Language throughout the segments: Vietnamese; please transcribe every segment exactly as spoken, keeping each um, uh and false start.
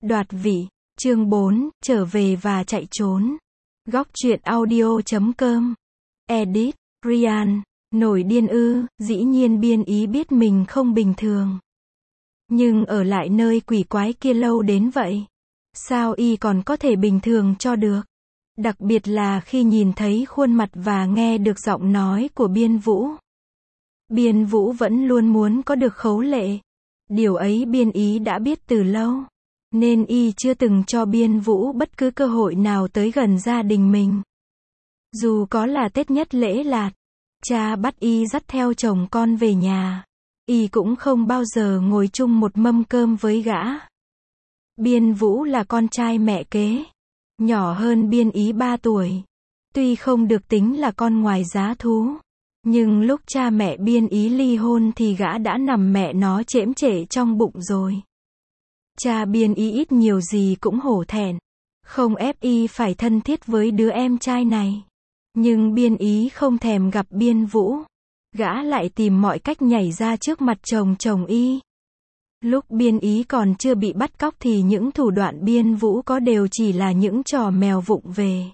Đoạt vị, chương bốn, trở về và chạy trốn. Góc truyện audio chấm com. Edit, Ryan, nổi điên ư, dĩ nhiên biên ý biết mình không bình thường. Nhưng ở lại nơi quỷ quái kia lâu đến vậy. Sao y còn có thể bình thường cho được? Đặc biệt là khi nhìn thấy khuôn mặt và nghe được giọng nói của Biên Vũ. Biên Vũ vẫn luôn muốn có được Khấu Lệ. Điều ấy Biên ý đã biết từ lâu. Nên y chưa từng cho Biên Vũ bất cứ cơ hội nào tới gần gia đình mình. Dù có là Tết nhất lễ lạt, cha bắt y dắt theo chồng con về nhà, y cũng không bao giờ ngồi chung một mâm cơm với gã. Biên Vũ là con trai mẹ kế, nhỏ hơn Biên ý ba tuổi. Tuy không được tính là con ngoài giá thú, nhưng lúc cha mẹ Biên ý ly hôn thì gã đã nằm mẹ nó chễm chệ trong bụng rồi. Cha Biên ý ít nhiều gì cũng hổ thẹn, không ép y phải thân thiết với đứa em trai này. Nhưng Biên ý không thèm gặp Biên Vũ, gã lại tìm mọi cách nhảy ra trước mặt chồng chồng y. Lúc Biên ý còn chưa bị bắt cóc thì những thủ đoạn Biên Vũ có đều chỉ là những trò mèo vụng về.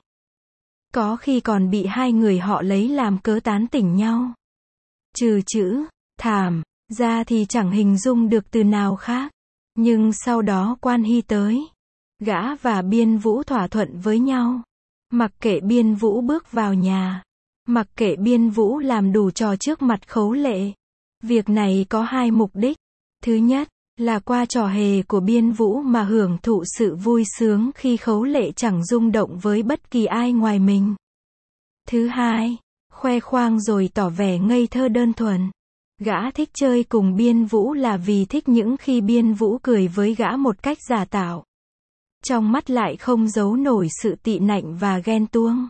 Có khi còn bị hai người họ lấy làm cớ tán tỉnh nhau. Trừ chữ thảm ra thì chẳng hình dung được từ nào khác. Nhưng sau đó Quan Hy tới, gã và Biên Vũ thỏa thuận với nhau. Mặc kệ Biên Vũ bước vào nhà, mặc kệ Biên Vũ làm đủ trò trước mặt Khấu Lệ. Việc này có hai mục đích. Thứ nhất, là qua trò hề của Biên Vũ mà hưởng thụ sự vui sướng khi Khấu Lệ chẳng rung động với bất kỳ ai ngoài mình. Thứ hai, khoe khoang rồi tỏ vẻ ngây thơ đơn thuần. Gã thích chơi cùng Biên Vũ là vì thích những khi Biên Vũ cười với gã một cách giả tạo. Trong mắt lại không giấu nổi sự tị nạnh và ghen tuông.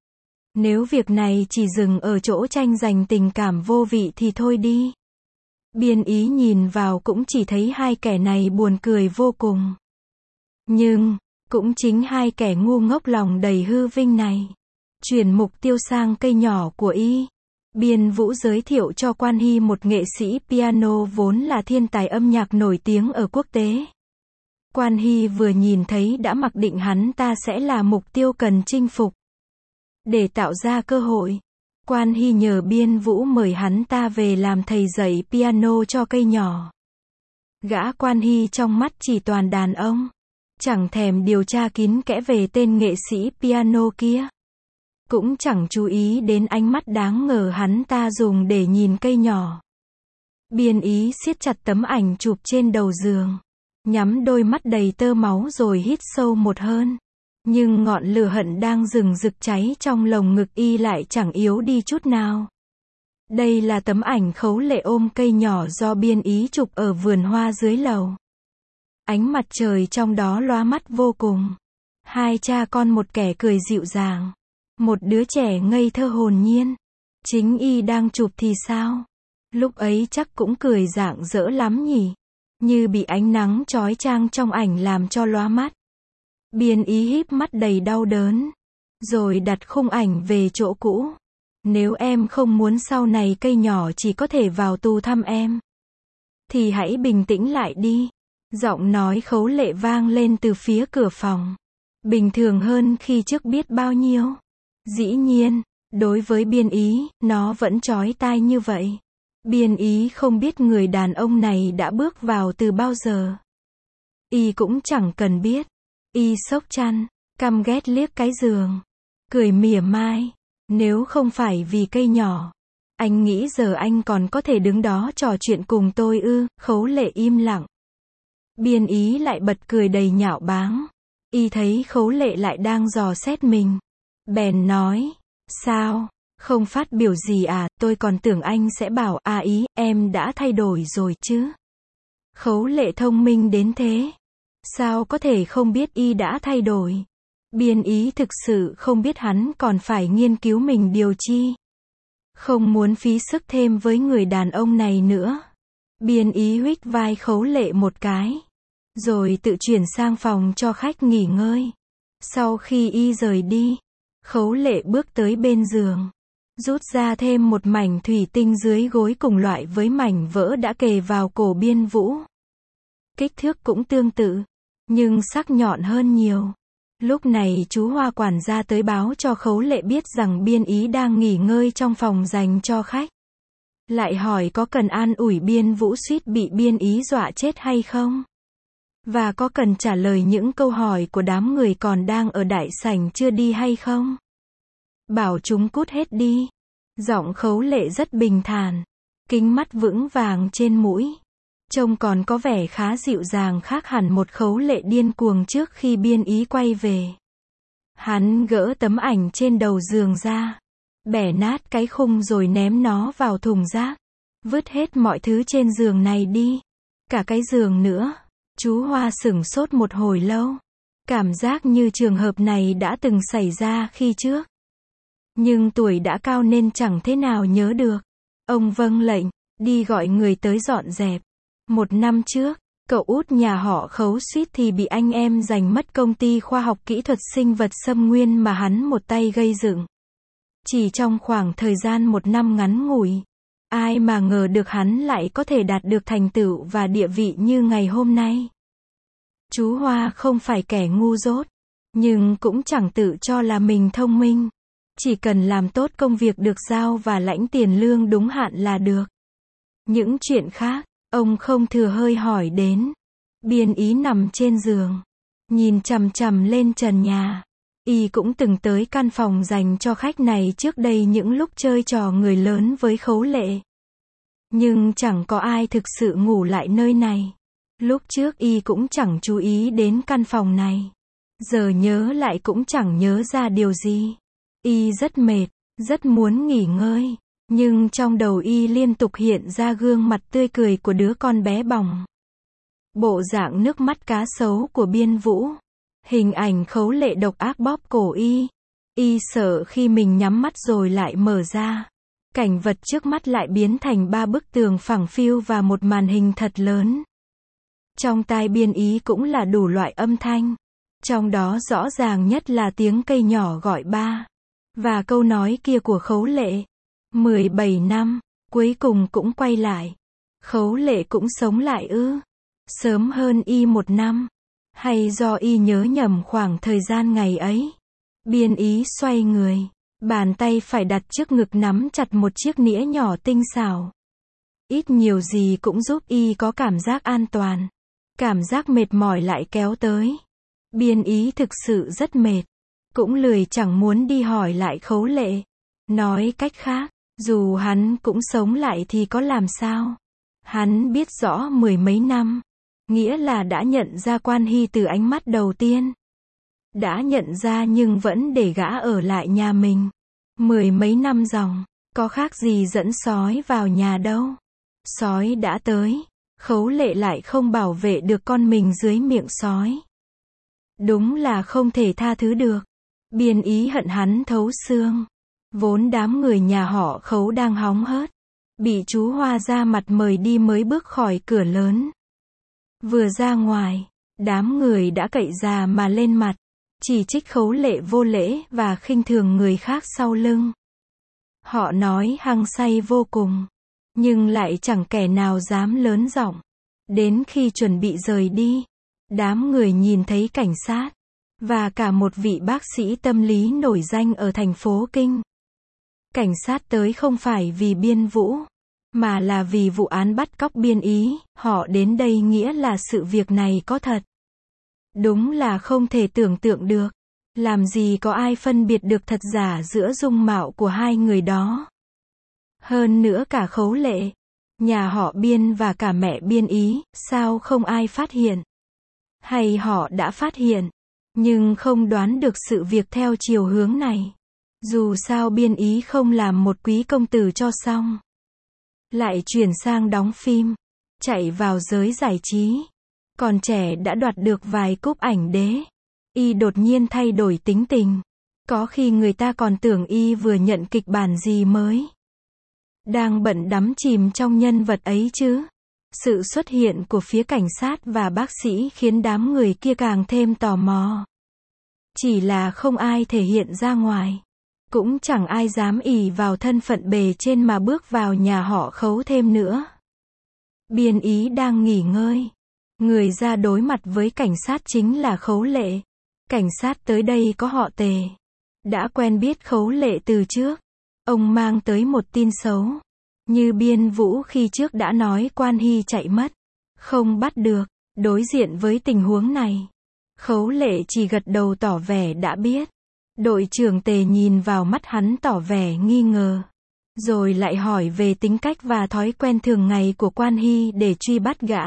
Nếu việc này chỉ dừng ở chỗ tranh giành tình cảm vô vị thì thôi đi. Biên ý nhìn vào cũng chỉ thấy hai kẻ này buồn cười vô cùng. Nhưng, cũng chính hai kẻ ngu ngốc lòng đầy hư vinh này, chuyển mục tiêu sang cây nhỏ của y. Biên Vũ giới thiệu cho Quan Hy một nghệ sĩ piano vốn là thiên tài âm nhạc nổi tiếng ở quốc tế. Quan Hy vừa nhìn thấy đã mặc định hắn ta sẽ là mục tiêu cần chinh phục. Để tạo ra cơ hội, Quan Hy nhờ Biên Vũ mời hắn ta về làm thầy dạy piano cho cây nhỏ. Gã Quan Hy trong mắt chỉ toàn đàn ông, chẳng thèm điều tra kín kẽ về tên nghệ sĩ piano kia. Cũng chẳng chú ý đến ánh mắt đáng ngờ hắn ta dùng để nhìn cây nhỏ. Biên ý siết chặt tấm ảnh chụp trên đầu giường, nhắm đôi mắt đầy tơ máu rồi hít sâu một hơi. Nhưng ngọn lửa hận đang rừng rực cháy trong lồng ngực y lại chẳng yếu đi chút nào. Đây là tấm ảnh Khấu Lệ ôm cây nhỏ do Biên ý chụp ở vườn hoa dưới lầu. Ánh mặt trời trong đó lóa mắt vô cùng. Hai cha con, một kẻ cười dịu dàng, một đứa trẻ ngây thơ hồn nhiên. Chính y đang chụp thì sao? Lúc ấy chắc cũng cười rạng rỡ lắm nhỉ? Như bị ánh nắng chói chang trong ảnh làm cho lóa mắt. Biên ý híp mắt đầy đau đớn, rồi đặt khung ảnh về chỗ cũ. Nếu em không muốn sau này cây nhỏ chỉ có thể vào tù thăm em, thì hãy bình tĩnh lại đi. Giọng nói Khấu Lệ vang lên từ phía cửa phòng. Bình thường hơn khi trước biết bao nhiêu. Dĩ nhiên, đối với Biên ý, nó vẫn chói tai như vậy. Biên ý không biết người đàn ông này đã bước vào từ bao giờ. Y cũng chẳng cần biết. Y xốc chăn, căm ghét liếc cái giường, cười mỉa mai. Nếu không phải vì cây nhỏ, anh nghĩ giờ anh còn có thể đứng đó trò chuyện cùng tôi ư? Khấu Lệ im lặng. Biên ý lại bật cười đầy nhạo báng. Y thấy Khấu Lệ lại đang dò xét mình, bèn nói, sao, không phát biểu gì à? Tôi còn tưởng anh sẽ bảo, à ý, em đã thay đổi rồi chứ. Khấu Lệ thông minh đến thế, sao có thể không biết y đã thay đổi? Biên ý thực sự không biết hắn còn phải nghiên cứu mình điều chi. Không muốn phí sức thêm với người đàn ông này nữa. Biên ý huých vai Khấu Lệ một cái, rồi tự chuyển sang phòng cho khách nghỉ ngơi. Sau khi y rời đi, Khấu Lệ bước tới bên giường, rút ra thêm một mảnh thủy tinh dưới gối cùng loại với mảnh vỡ đã kề vào cổ Biên Vũ. Kích thước cũng tương tự. nhưng sắc nhọn hơn nhiều. Lúc này chú Hoa quản gia tới báo cho Khấu Lệ biết rằng Biên Ý đang nghỉ ngơi trong phòng dành cho khách. Lại hỏi có cần an ủi Biên Vũ suýt bị Biên Ý dọa chết hay không? Và có cần trả lời những câu hỏi của đám người còn đang ở đại sảnh chưa đi hay không? Bảo chúng cút hết đi. Giọng Khấu Lệ rất bình thản. Kính mắt vững vàng trên mũi. Trông còn có vẻ khá dịu dàng, khác hẳn một Khấu Lệ điên cuồng trước khi Biên Ý quay về. Hắn gỡ tấm ảnh trên đầu giường ra. Bẻ nát cái khung rồi ném nó vào thùng rác. Vứt hết mọi thứ trên giường này đi. Cả cái giường nữa. Chú Hoa sửng sốt một hồi lâu. Cảm giác như trường hợp này đã từng xảy ra khi trước. Nhưng tuổi đã cao nên chẳng thế nào nhớ được. Ông vâng lệnh, đi gọi người tới dọn dẹp. Một năm trước, cậu út nhà họ Khấu suýt thì bị anh em giành mất công ty khoa học kỹ thuật sinh vật Sâm Nguyên mà hắn một tay gây dựng. Chỉ trong khoảng thời gian một năm ngắn ngủi, ai mà ngờ được hắn lại có thể đạt được thành tựu và địa vị như ngày hôm nay. Chú Hoa không phải kẻ ngu dốt, nhưng cũng chẳng tự cho là mình thông minh. Chỉ cần làm tốt công việc được giao và lãnh tiền lương đúng hạn là được. Những chuyện khác, ông không thừa hơi hỏi đến. Biên Ý nằm trên giường, nhìn chằm chằm lên trần nhà. Y cũng từng tới căn phòng dành cho khách này trước đây những lúc chơi trò người lớn với Khấu Lệ. Nhưng chẳng có ai thực sự ngủ lại nơi này. Lúc trước Y cũng chẳng chú ý đến căn phòng này. Giờ nhớ lại cũng chẳng nhớ ra điều gì. Y rất mệt, rất muốn nghỉ ngơi. Nhưng trong đầu Y liên tục hiện ra gương mặt tươi cười của đứa con bé bỏng. Bộ dạng nước mắt cá sấu của Biên Vũ. Hình ảnh Khấu Lệ độc ác bóp cổ Y. Y sợ khi mình nhắm mắt rồi lại mở ra. Cảnh vật trước mắt lại biến thành ba bức tường phẳng phiu và một màn hình thật lớn. Trong tai Biên Ý cũng là đủ loại âm thanh. Trong đó rõ ràng nhất là tiếng cây nhỏ gọi ba. Và câu nói kia của Khấu Lệ. mười bảy năm, cuối cùng cũng quay lại. Khấu Lệ cũng sống lại ư? Sớm hơn Y một năm. Hay do Y nhớ nhầm khoảng thời gian ngày ấy? Biên Ý xoay người. Bàn tay phải đặt trước ngực nắm chặt một chiếc nĩa nhỏ tinh xảo. Ít nhiều gì cũng giúp Y có cảm giác an toàn. Cảm giác mệt mỏi lại kéo tới. Biên Ý thực sự rất mệt. Cũng lười chẳng muốn đi hỏi lại Khấu Lệ. Nói cách khác, dù hắn cũng sống lại thì có làm sao? Hắn biết rõ mười mấy năm. Nghĩa là đã nhận ra Quan Hy từ ánh mắt đầu tiên. Đã nhận ra nhưng vẫn để gã ở lại nhà mình. Mười mấy năm dòng, có khác gì dẫn sói vào nhà đâu. Sói đã tới, Khấu Lệ lại không bảo vệ được con mình dưới miệng sói. Đúng là không thể tha thứ được. Biên Ý hận hắn thấu xương. Vốn đám người nhà họ Khấu đang hóng hớt. Bị chú Hoa ra mặt mời đi mới bước khỏi cửa lớn. Vừa ra ngoài, đám người đã cậy già mà lên mặt. Chỉ trích Khấu Lệ vô lễ và khinh thường người khác sau lưng. Họ nói hăng say vô cùng. Nhưng lại chẳng kẻ nào dám lớn giọng. Đến khi chuẩn bị rời đi, đám người nhìn thấy cảnh sát. Và cả một vị bác sĩ tâm lý nổi danh ở thành phố Kinh. Cảnh sát tới không phải vì Biên Vũ, mà là vì vụ án bắt cóc Biên Ý. Họ đến đây nghĩa là sự việc này có thật. Đúng là không thể tưởng tượng được. Làm gì có ai phân biệt được thật giả giữa dung mạo của hai người đó. Hơn nữa cả Khấu Lệ, nhà họ Biên và cả mẹ Biên Ý, sao không ai phát hiện? Hay họ đã phát hiện, nhưng không đoán được sự việc theo chiều hướng này. Dù sao Biên Ý không làm một quý công tử cho xong. Lại chuyển sang đóng phim, chạy vào giới giải trí. Còn trẻ đã đoạt được vài cúp ảnh đế. Y đột nhiên thay đổi tính tình. Có khi người ta còn tưởng Y vừa nhận kịch bản gì mới. Đang bận đắm chìm trong nhân vật ấy chứ. Sự xuất hiện của phía cảnh sát và bác sĩ khiến đám người kia càng thêm tò mò. Chỉ là không ai thể hiện ra ngoài. Cũng chẳng ai dám ỷ vào thân phận bề trên mà bước vào nhà họ Khấu thêm nữa. Biên Ý đang nghỉ ngơi. Người ra đối mặt với cảnh sát chính là Khấu Lệ. Cảnh sát tới đây có họ Tề. Đã quen biết Khấu Lệ từ trước. Ông mang tới một tin xấu. Như Biên Vũ khi trước đã nói Quan Hy chạy mất. Không bắt được. Đối diện với tình huống này, Khấu Lệ chỉ gật đầu tỏ vẻ đã biết. Đội trưởng Tề nhìn vào mắt hắn tỏ vẻ nghi ngờ. Rồi lại hỏi về tính cách và thói quen thường ngày của Quan Hy để truy bắt gã.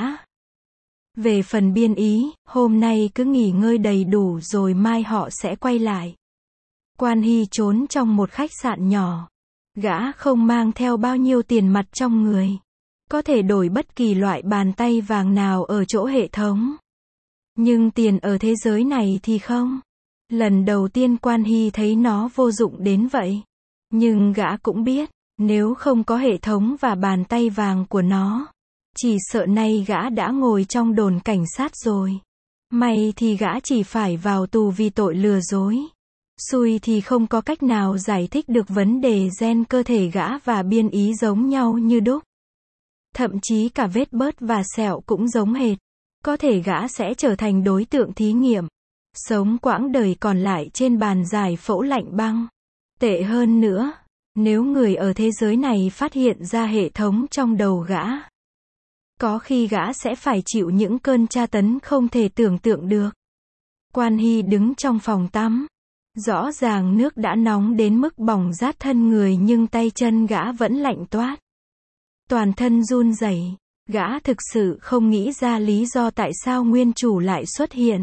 Về phần Biên Ý, hôm nay cứ nghỉ ngơi đầy đủ rồi mai họ sẽ quay lại. Quan Hy trốn trong một khách sạn nhỏ. Gã không mang theo bao nhiêu tiền mặt trong người. Có thể đổi bất kỳ loại bàn tay vàng nào ở chỗ hệ thống. Nhưng tiền ở thế giới này thì không. Lần đầu tiên Quan Hy thấy nó vô dụng đến vậy. Nhưng gã cũng biết, nếu không có hệ thống và bàn tay vàng của nó, chỉ sợ nay gã đã ngồi trong đồn cảnh sát rồi. May thì gã chỉ phải vào tù vì tội lừa dối. Xui thì không có cách nào giải thích được vấn đề gen cơ thể gã và Biên Ý giống nhau như đúc. Thậm chí cả vết bớt và sẹo cũng giống hệt. Có thể gã sẽ trở thành đối tượng thí nghiệm. Sống quãng đời còn lại trên bàn giải phẫu lạnh băng. Tệ hơn nữa, nếu người ở thế giới này phát hiện ra hệ thống trong đầu gã, có khi gã sẽ phải chịu những cơn tra tấn không thể tưởng tượng được. Quan Hy đứng trong phòng tắm. Rõ ràng nước đã nóng đến mức bỏng rát thân người nhưng tay chân gã vẫn lạnh toát. Toàn thân run rẩy. Gã thực sự không nghĩ ra lý do tại sao nguyên chủ lại xuất hiện.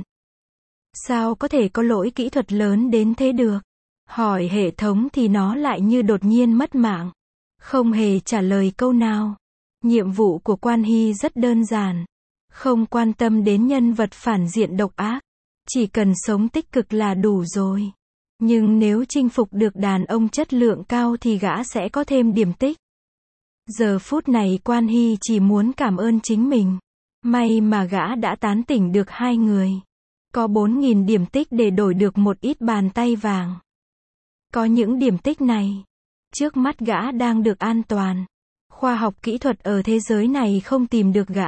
Sao có thể có lỗi kỹ thuật lớn đến thế được? Hỏi hệ thống thì nó lại như đột nhiên mất mạng. Không hề trả lời câu nào. Nhiệm vụ của Quan Hy rất đơn giản. Không quan tâm đến nhân vật phản diện độc ác. Chỉ cần sống tích cực là đủ rồi. Nhưng nếu chinh phục được đàn ông chất lượng cao thì gã sẽ có thêm điểm tích. Giờ phút này Quan Hy chỉ muốn cảm ơn chính mình. May mà gã đã tán tỉnh được hai người. Có bốn nghìn điểm tích để đổi được một ít bàn tay vàng. Có những điểm tích này, trước mắt gã đang được an toàn. Khoa học kỹ thuật ở thế giới này không tìm được gã.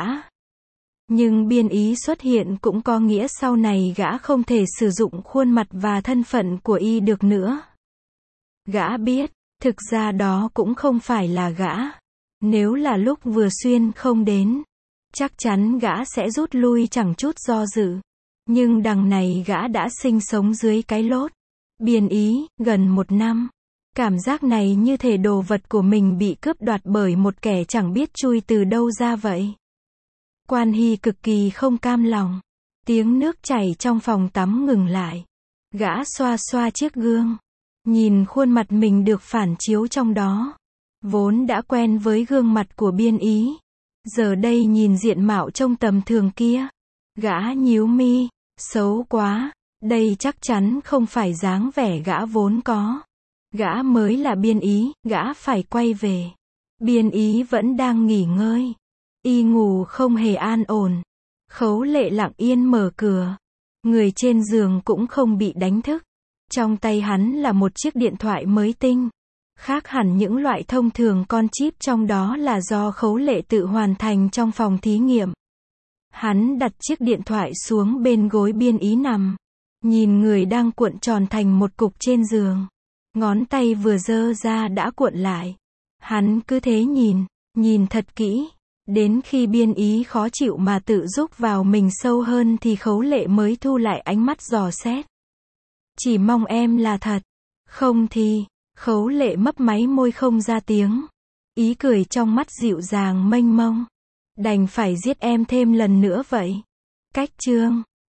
Nhưng Biên Ý xuất hiện cũng có nghĩa sau này gã không thể sử dụng khuôn mặt và thân phận của y được nữa. Gã biết, thực ra đó cũng không phải là gã. Nếu là lúc vừa xuyên không đến, chắc chắn gã sẽ rút lui chẳng chút do dự. Nhưng đằng này gã đã sinh sống dưới cái lốt. Biên Ý, gần một năm. Cảm giác này như thể đồ vật của mình bị cướp đoạt bởi một kẻ chẳng biết chui từ đâu ra vậy. Quan Hy cực kỳ không cam lòng. Tiếng nước chảy trong phòng tắm ngừng lại. Gã xoa xoa chiếc gương. Nhìn khuôn mặt mình được phản chiếu trong đó. Vốn đã quen với gương mặt của Biên Ý. Giờ đây nhìn diện mạo trông tầm thường kia. Gã nhíu mi. Xấu quá. Đây chắc chắn không phải dáng vẻ gã vốn có. Gã mới là Biên Ý, gã phải quay về. Biên Ý vẫn đang nghỉ ngơi. Y ngủ không hề an ổn. Khấu Lệ lặng yên mở cửa. Người trên giường cũng không bị đánh thức. Trong tay hắn là một chiếc điện thoại mới tinh. Khác hẳn những loại thông thường, con chip trong đó là do Khấu Lệ tự hoàn thành trong phòng thí nghiệm. Hắn đặt chiếc điện thoại xuống bên gối Biên Ý nằm. Nhìn người đang cuộn tròn thành một cục trên giường. Ngón tay vừa giơ ra đã cuộn lại. Hắn cứ thế nhìn, nhìn thật kỹ. Đến khi Biên Ý khó chịu mà tự rúc vào mình sâu hơn thì Khấu Lệ mới thu lại ánh mắt dò xét. Chỉ mong em là thật. Không thì, Khấu Lệ mấp máy môi không ra tiếng. Ý cười trong mắt dịu dàng mênh mông. Đành phải giết em thêm lần nữa vậy. Cách chương